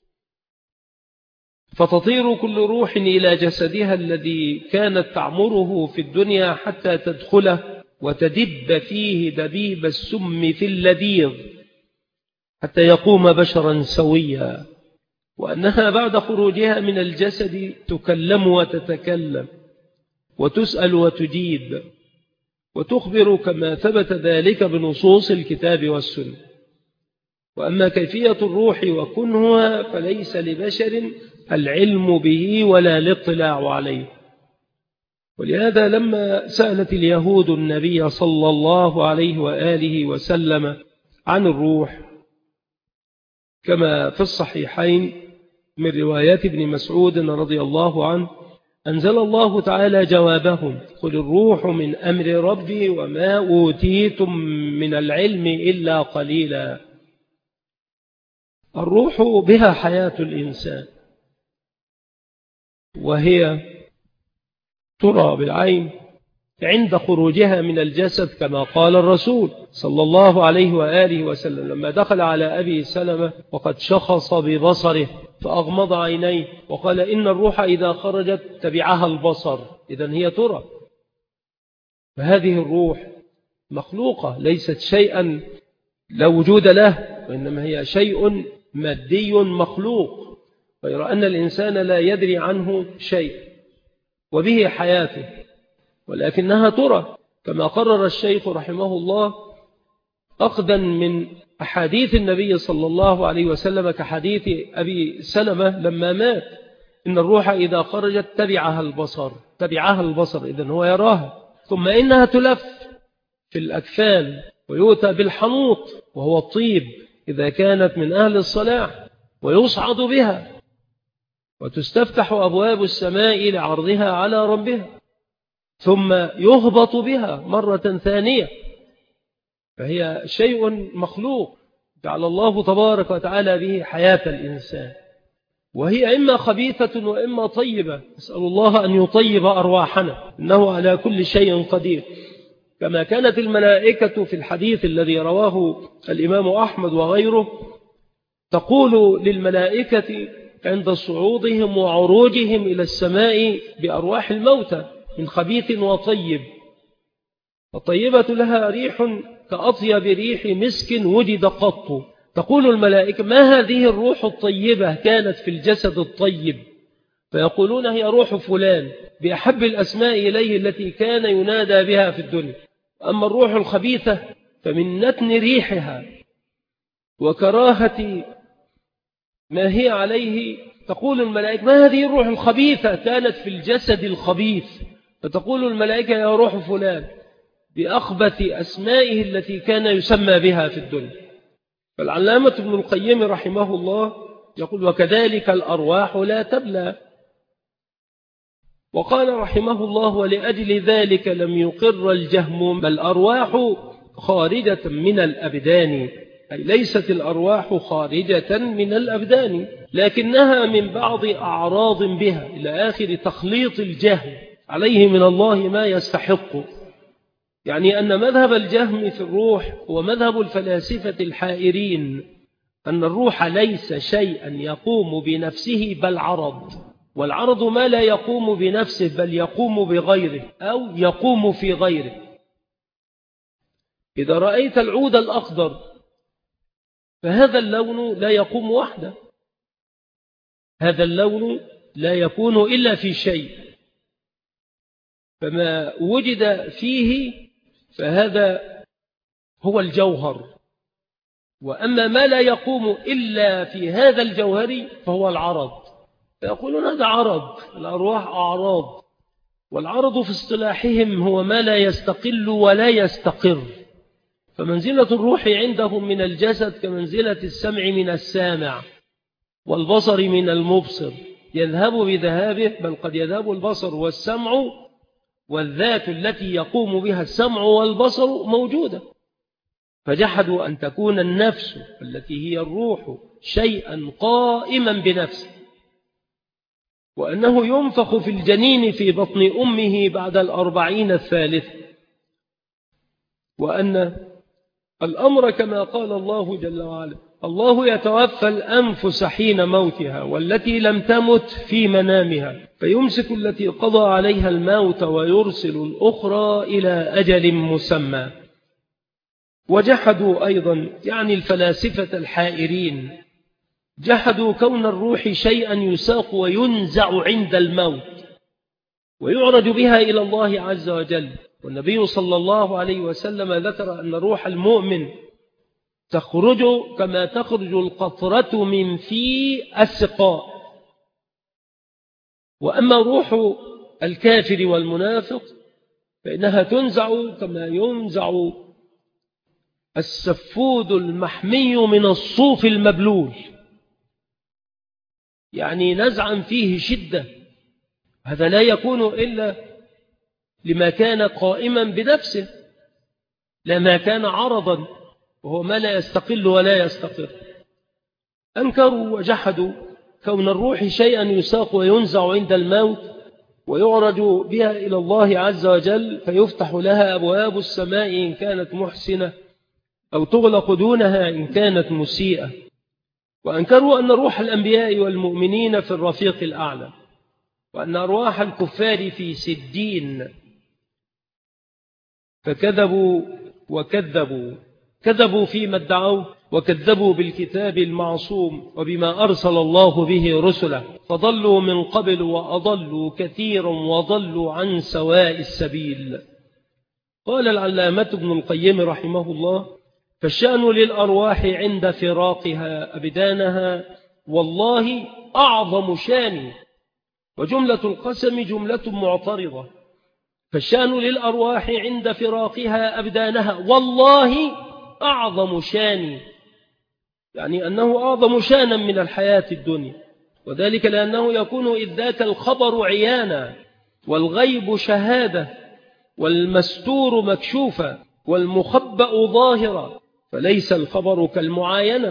فتطير كل روح إلى جسدها الذي كانت تعمره في الدنيا حتى تدخله وتدب فيه دبيب السم في اللذيذ حتى يقوم بشرا سويا، وأنها بعد خروجها من الجسد تكلم وتتكلم وتسأل وتجيب وتخبر كما ثبت ذلك بنصوص الكتاب والسنة. وأما كيفية الروح وكنهها فليس لبشر العلم به ولا الاطلاع عليه. ولهذا لما سألت اليهود النبي صلى الله عليه وآله وسلم عن الروح كما في الصحيحين من روايات ابن مسعود رضي الله عنه، أنزل الله تعالى جوابهم: قل الروح من أمر ربي وما أوتيتم من العلم إلا قليلا. الروح بها حياة الإنسان، وهي ترى بالعين عند خروجها من الجسد كما قال الرسول صلى الله عليه وآله وسلم لما دخل على أبي سلمة وقد شخص ببصره فأغمض عينيه وقال: إن الروح إذا خرجت تبعها البصر. إذن هي ترى. فهذه الروح مخلوقة، ليست شيئا لا وجود له، وإنما هي شيء مادي مخلوق، غير أن الإنسان لا يدري عنه شيء وبه حياته، ولكنها ترى كما قرر الشيخ رحمه الله أخذا من أحاديث النبي صلى الله عليه وسلم كحديث أبي سلمة لما مات: إن الروح إذا خرجت تبعها البصر تبعها البصر إذن هو يراها. ثم إنها تلف في الأكفان ويؤتى بالحنوط وهو الطيب إذا كانت من أهل الصلاح، ويصعد بها وتستفتح أبواب السماء لعرضها على ربها، ثم يهبط بها مرة ثانية. فهي شيء مخلوق جعل الله تبارك وتعالى به حياة الإنسان، وهي إما خبيثة وإما طيبة. نسأل الله أن يطيب أرواحنا، إنه على كل شيء قدير. كما كانت الملائكة في الحديث الذي رواه الإمام أحمد وغيره تقول للملائكة عند صعودهم وعروجهم إلى السماء بأرواح الموتى من خبيث وطيب: الطيبة لها ريح كأطيب ريح مسك وجد قط. تقول الملائكة: ما هذه الروح الطيبة كانت في الجسد الطيب؟ فيقولون: هي روح فلان بأحب الأسماء إليه التي كان ينادى بها في الدنيا. أما الروح الخبيثة فمن نتن ريحها وكراهة ما هي عليه تقول الملائكة: ما هذه الروح الخبيثة كانت في الجسد الخبيث؟ فتقول الملائكة: يا روح فلان بأخبث أسمائه التي كان يسمى بها في الدنيا. فالعلامة ابن القيم رحمه الله يقول: وكذلك الأرواح لا تبلى. وقال رحمه الله: ولأجل ذلك لم يقر الجهم بل الأرواح خارجة من الأبدان، أي ليست الأرواح خارجة من الأبدان لكنها من بعض أعراض بها، إلى آخر تخليط الجهم عليه من الله ما يستحق. يعني أن مذهب الجهم في الروح هو مذهب الفلاسفة الحائرين، أن الروح ليس شيئا يقوم بنفسه بل عرض، والعرض ما لا يقوم بنفسه بل يقوم بغيره أو يقوم في غيره. إذا رأيت العود الأخضر فهذا اللون لا يقوم وحده، هذا اللون لا يكون إلا في شيء، فما وجد فيه فهذا هو الجوهر، وأما ما لا يقوم إلا في هذا الجوهر فهو العرض. فيقولون هذا عرض، الأرواح أعراض، والعرض في اصطلاحهم هو ما لا يستقل ولا يستقر. فمنزلة الروح عندهم من الجسد كمنزلة السمع من السامع والبصر من المبصر، يذهب بذهابه، بل قد يذهب البصر والسمع، والذات التي يقوم بها السمع والبصر موجودة. فجحدوا أن تكون النفس التي هي الروح شيئا قائما بنفسه، وأنه ينفخ في الجنين في بطن أمه بعد الأربعين الثالثة، وأن الأمر كما قال الله جل وعلا: الله يتوفى الأنفس حين موتها والتي لم تمت في منامها فيمسك التي قضى عليها الموت ويرسل الأخرى إلى أجل مسمى. وجحدوا أيضا يعني الفلاسفة الحائرين، جحدوا كون الروح شيئا يساق وينزع عند الموت ويعرج بها إلى الله عز وجل. والنبي صلى الله عليه وسلم ذكر أن روح المؤمن تخرج كما تخرج القطرة من في السقاء، وأما روح الكافر والمنافق فإنها تنزع كما ينزع السفود المحمي من الصوف المبلول، يعني نزعا فيه شدة. هذا لا يكون إلا لما كان قائما بنفسه، لما كان عرضا، وهو ما لا يستقل ولا يستقر. أنكروا وجحدوا كون الروح شيئا يساق وينزع عند الموت ويعرج بها إلى الله عز وجل فيفتح لها أبواب السماء إن كانت محسنة أو تغلق دونها إن كانت مسيئة. وأنكروا أن روح الأنبياء والمؤمنين في الرفيق الأعلى، وأن أرواح الكفار في سجين. فكذبوا وكذبوا، كذبوا فيما ادعوا وكذبوا بالكتاب المعصوم وبما أرسل الله به رسله، فضلوا من قبل وأضلوا كثيرا وضلوا عن سواء السبيل. قال العلامة ابن القيم رحمه الله: فالشأن للأرواح عند فراقها أبدانها والله أعظم شان. وجملة القسم جملة معترضة. فالشأن للأرواح عند فراقها أبدانها والله أعظم شان، يعني أنه أعظم شانا من الحياة الدنيا، وذلك لأنه يكون إذ ذاك الخبر عيانا والغيب شهادة والمستور مكشوفا والمخبأ ظاهرا، فليس الخبر كالمعاينة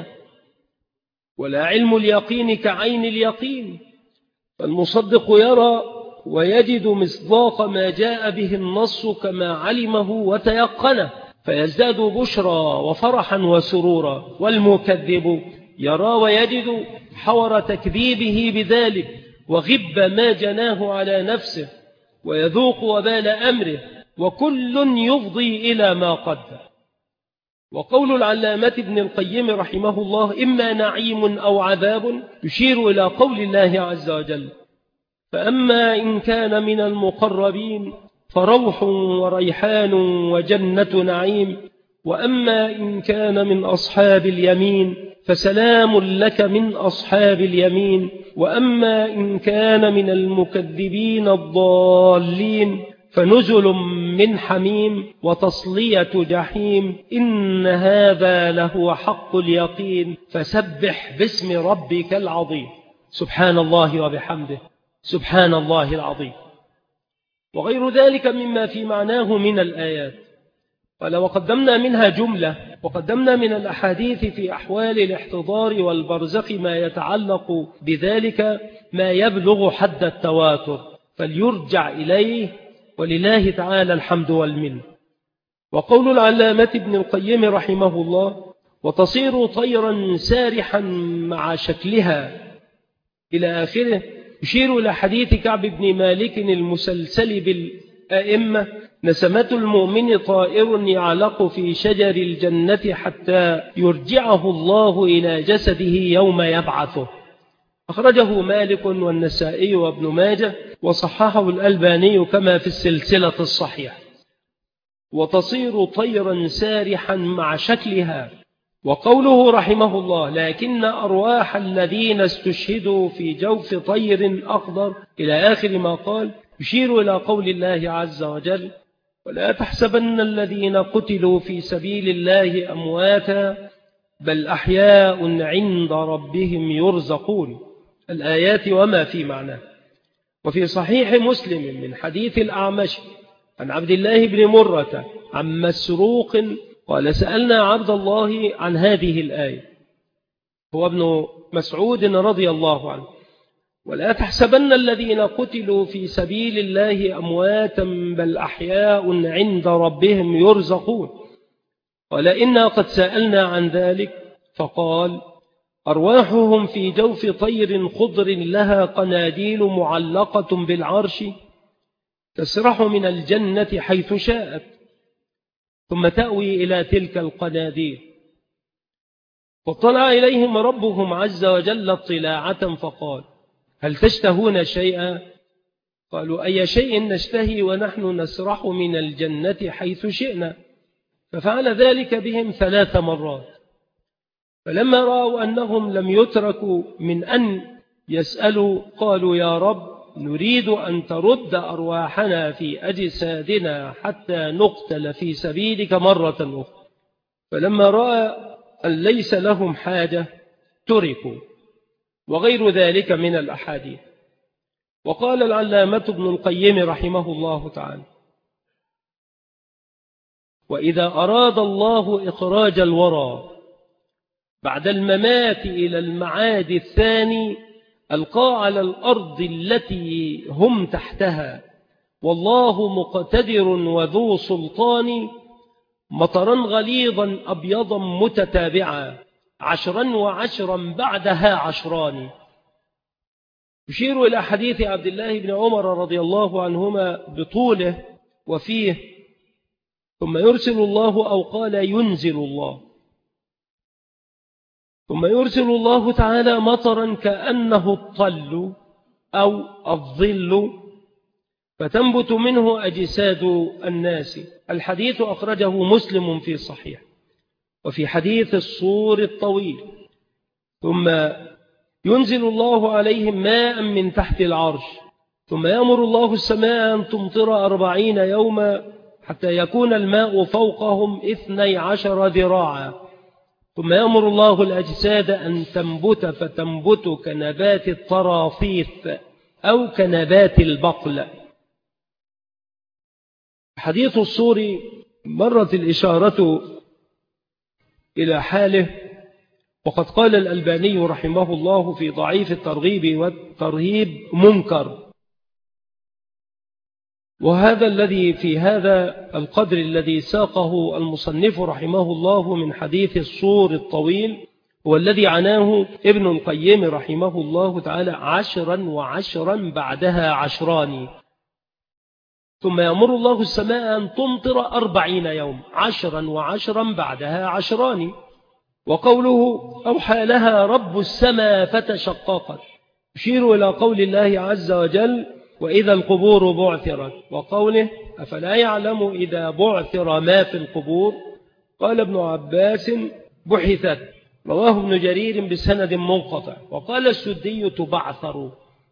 ولا علم اليقين كعين اليقين. فالمصدق يرى ويجد مصداق ما جاء به النص كما علمه وتيقنه، فيزداد بشرى وفرحا وسرورا. والمكذب يرى ويجد حور تكذيبه بذلك وغب ما جناه على نفسه ويذوق وبال أمره، وكل يفضي إلى ما قدر. وقول العلامة ابن القيم رحمه الله: إما نعيم أو عذاب، يشير إلى قول الله عز وجل: فأما إن كان من المقربين فروح وريحان وجنة نعيم، وأما إن كان من أصحاب اليمين فسلام لك من أصحاب اليمين، وأما إن كان من المكذبين الضالين فنزل من حميم وتصلية جحيم، إن هذا لهو حق اليقين، فسبح باسم ربك العظيم. سبحان الله وبحمده، سبحان الله العظيم. وغير ذلك مما في معناه من الآيات. قال: وقدمنا منها جملة، وقدمنا من الأحاديث في أحوال الاحتضار والبرزخ ما يتعلق بذلك ما يبلغ حد التواتر، فليرجع إليه، ولله تعالى الحمد والمن. وقول العلامة ابن القيم رحمه الله: وتصير طيرا سارحا مع شكلها إلى آخره، يشير إلى حديث كعب بن مالك المسلسل بالأئمة: نسمة المؤمن طائر يعلق في شجر الجنة حتى يرجعه الله إلى جسده يوم يبعثه. أخرجه مالك والنسائي وابن ماجه، وصححه الألباني كما في السلسلة الصحيحة. وتصير طيرا سارحا مع شكلها. وقوله رحمه الله: لكن أرواح الذين استشهدوا في جوف طير أخضر إلى آخر ما قال، يشير إلى قول الله عز وجل: ولا تحسبن الذين قتلوا في سبيل الله أمواتا بل أحياء عند ربهم يرزقون، الآيات وما في معناه. وفي صحيح مسلم من حديث الأعمش عن عبد الله بن مرة عن مسروق قال: سألنا عبد الله عن هذه الآية، هو ابن مسعود رضي الله عنه: ولا تحسبن الذين قتلوا في سبيل الله أمواتا بل أحياء عند ربهم يرزقون. قال: إنا قد سألنا عن ذلك، فقال: أرواحهم في جوف طير خضر لها قناديل معلقة بالعرش تسرح من الجنة حيث شاءت، ثم تأوي إلى تلك القناديل. فاطلع إليهم ربهم عز وجل اطلاعة فقال: هل تشتهون شيئا؟ قالوا: أي شيء نشتهي ونحن نسرح من الجنة حيث شئنا؟ ففعل ذلك بهم ثلاث مرات. فلما رأوا أنهم لم يتركوا من أن يسألوا قالوا: يا رب، نريد أن ترد أرواحنا في أجسادنا حتى نقتل في سبيلك مرة أخرى. فلما رأى أن ليس لهم حاجة تركوا، وغير ذلك من الأحاديث. وقال العلامة ابن القيم رحمه الله تعالى: وإذا أراد الله إخراج الورى بعد الممات إلى المعاد الثاني ألقى على الأرض التي هم تحتها، والله مقتدر وذو سلطان، مطرا غليظا أبيضا متتابعا، عشرا وعشرا بعدها عشران. يشير إلى حديث عبد الله بن عمر رضي الله عنهما بطوله وفيه: ثم يرسل الله، أو قال ينزل الله، ثم يرسل الله تعالى مطرا كأنه الطل أو الظل، فتنبت منه أجساد الناس. الحديث أخرجه مسلم في صحيح. وفي حديث الصور الطويل: ثم ينزل الله عليهم ماء من تحت العرش، ثم يأمر الله السماء أن تمطر أربعين يوما حتى يكون الماء فوقهم اثني عشر ذراعا، ثم يأمر الله الأجساد أن تنبت فتنبت كنبات الطراثيث أو كنبات البقل. حديث الصور مرت الإشارة إلى حاله، وقد قال الألباني رحمه الله في ضعيف الترغيب والترهيب: منكر. وهذا الذي في هذا القدر الذي ساقه المصنف رحمه الله من حديث الصور الطويل هو الذي عناه ابن القيم رحمه الله تعالى: عشرا وعشرا بعدها عشران، ثم يأمر الله السماء أن تمطر أربعين يوم، عشرا وعشرا بعدها عشران. وقوله: أوحى لها رب السماء فتشققت، يشير إلى قول الله عز وجل: وإذا القبور بعثرت، وقوله: أفلا يعلم إذا بعثر ما في القبور. قال ابن عباس: بحثت، رواه ابن جرير بسند منقطع. وقال السدي: تبعثر،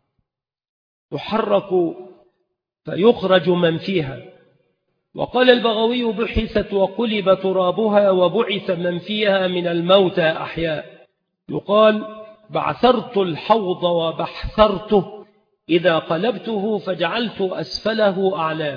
تحرك فيخرج من فيها. وقال البغوي: بحثت وقلب ترابها وبعث من فيها من الموتى أحياء. يقال: بعثرت الحوض وبحثرته، إذا قلبته فجعلت أسفله أعلاه.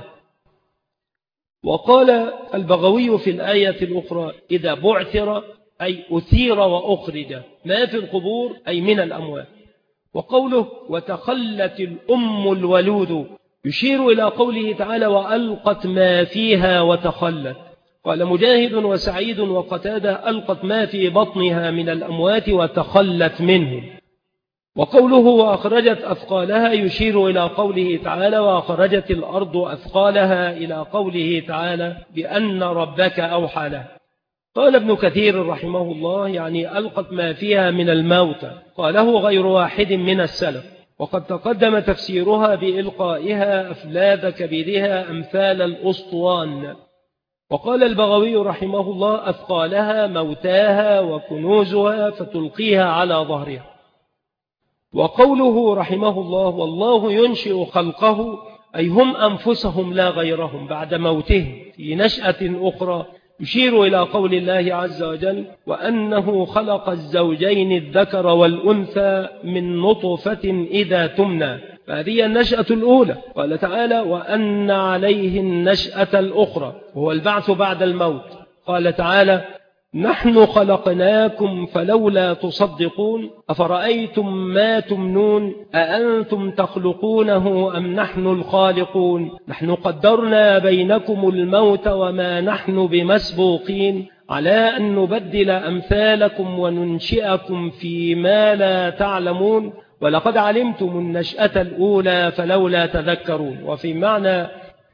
وقال البغوي في الآية الأخرى: إذا بعثر أي أثير وأخرج ما في القبور أي من الأموات. وقوله: وتخلت الأم الولود، يشير إلى قوله تعالى: وألقت ما فيها وتخلت. قال مجاهد وسعيد وقتادة: ألقت ما في بطنها من الأموات وتخلت منهم. وقوله وأخرجت أثقالها يشير إلى قوله تعالى وأخرجت الأرض أثقالها إلى قوله تعالى بأن ربك أوحى لها. قال ابن كثير رحمه الله يعني ألقت ما فيها من الموت، قاله غير واحد من السلف، وقد تقدم تفسيرها بإلقائها أفلاذ كبدها أمثال الأسطوان. وقال البغوي رحمه الله أثقالها موتاها وكنوزها فتلقيها على ظهرها. وقوله رحمه الله والله ينشئ خلقه أي هم أنفسهم لا غيرهم بعد موتهم في نشأة أخرى، يشير إلى قول الله عز وجل وأنه خلق الزوجين الذكر والأنثى من نطفة إذا تمنى، فهذه النشأة الأولى. قال تعالى وأن عليه النشأة الأخرى وهو البعث بعد الموت. قال تعالى نحن خلقناكم فلولا تصدقون أفرأيتم ما تمنون أأنتم تخلقونه أم نحن الخالقون نحن قدرنا بينكم الموت وما نحن بمسبوقين على أن نبدل أمثالكم وننشئكم فيما لا تعلمون ولقد علمتم النشأة الأولى فلولا تذكرون. وفي معنى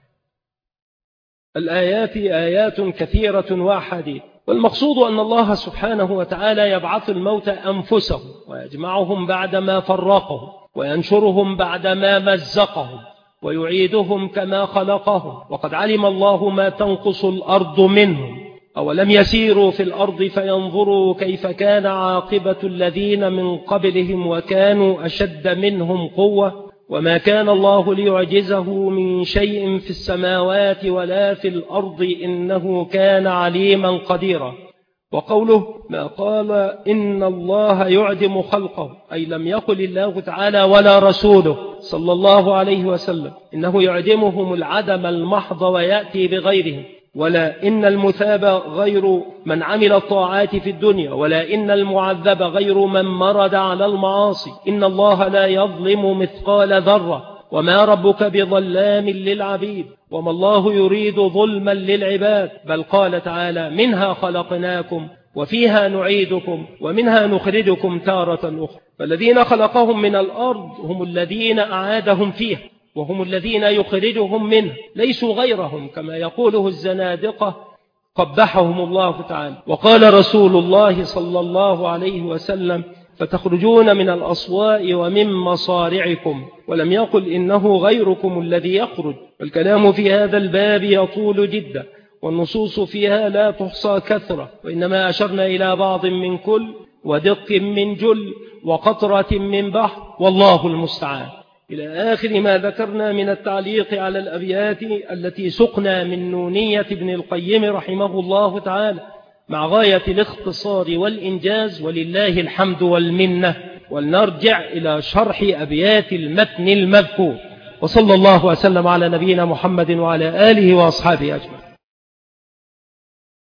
الآيات آيات كثيرة وأحاديث، والمقصود أن الله سبحانه وتعالى يبعث الموتى أنفسهم ويجمعهم بعدما فرقهم وينشرهم بعدما مزقهم ويعيدهم كما خلقهم، وقد علم الله ما تنقص الأرض منهم. أولم يسيروا في الأرض فينظروا كيف كان عاقبة الذين من قبلهم وكانوا أشد منهم قوة وما كان الله ليعجزه من شيء في السماوات ولا في الأرض إنه كان عليما قديرا. وقوله ما قال إن الله يعدم خلقه أي لم يقل الله تعالى ولا رسوله صلى الله عليه وسلم إنه يعدمهم العدم المحض ويأتي بغيرهم، ولا إن المثاب غير من عمل الطاعات في الدنيا، ولا إن المعذب غير من مرد على المعاصي. إن الله لا يظلم مثقال ذرة وما ربك بظلام للعبيد وما الله يريد ظلما للعباد، بل قال تعالى منها خلقناكم وفيها نعيدكم ومنها نخرجكم تارة أخرى. فالذين خلقهم من الأرض هم الذين أعادهم فيها وهم الذين يخرجهم منه ليسوا غيرهم كما يقوله الزنادقة قبحهم الله تعالى. وقال رسول الله صلى الله عليه وسلم فتخرجون من الأصواء ومن مصارعكم، ولم يقل إنه غيركم الذي يخرج. الكلام في هذا الباب يطول جدا والنصوص فيها لا تحصى كثرة، وإنما أشرنا إلى بعض من كل ودق من جل وقطرة من بحر والله المستعان إلى آخر ما ذكرنا من التعليق على الأبيات التي سقنا من نونية ابن القيم رحمه الله تعالى مع غاية الاختصار والإنجاز ولله الحمد والمنة. ولنرجع إلى شرح أبيات المتن المذكور، وصلى الله وسلم على نبينا محمد وعلى آله وأصحابه أجمعين.